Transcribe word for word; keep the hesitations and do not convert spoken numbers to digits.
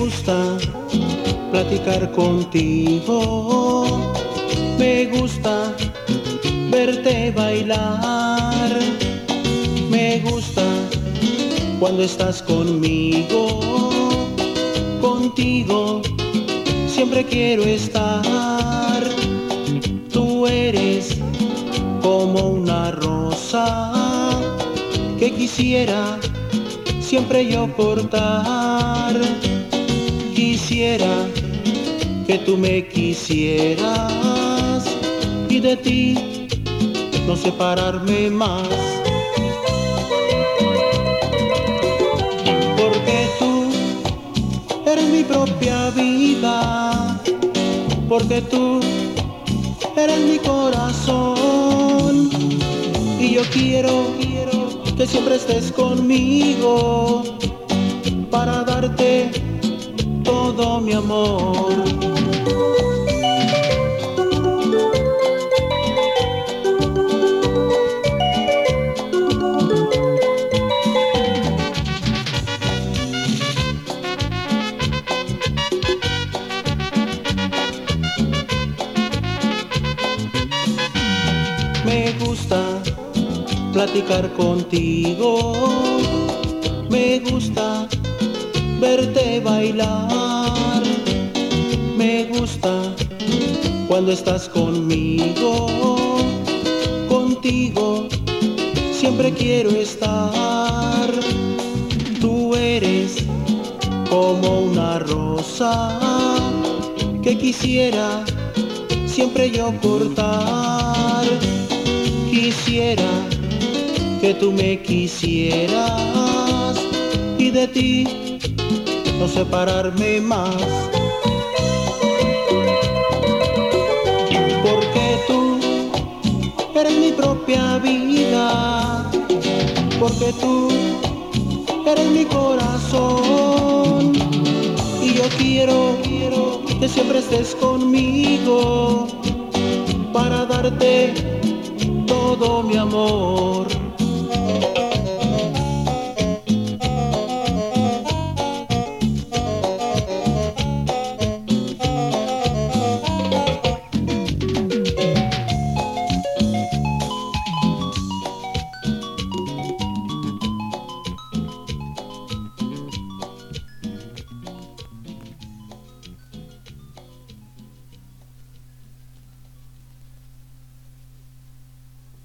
gusta platicar contigo, me gusta verte bailar, me gusta cuando estás conmigo, contigo siempre quiero estar. Tú eres como una rosa que quisiera siempre yo cortar. Quisiera que tú me quisieras y de ti no separarme más. Porque tú eres mi propia vida, porque tú eres mi corazón y yo quiero, quiero que siempre estés conmigo para darte todo mi amor. Me gusta platicar contigo, me gusta verte bailar, me gusta cuando estás conmigo, contigo siempre quiero estar. Tú eres como una rosa que quisiera siempre yo cortar. Quisiera que tú me quisieras y de ti no separarme más. Porque tú eres mi propia vida, porque tú eres mi corazón y yo quiero, quiero que siempre estés conmigo para darte todo mi amor.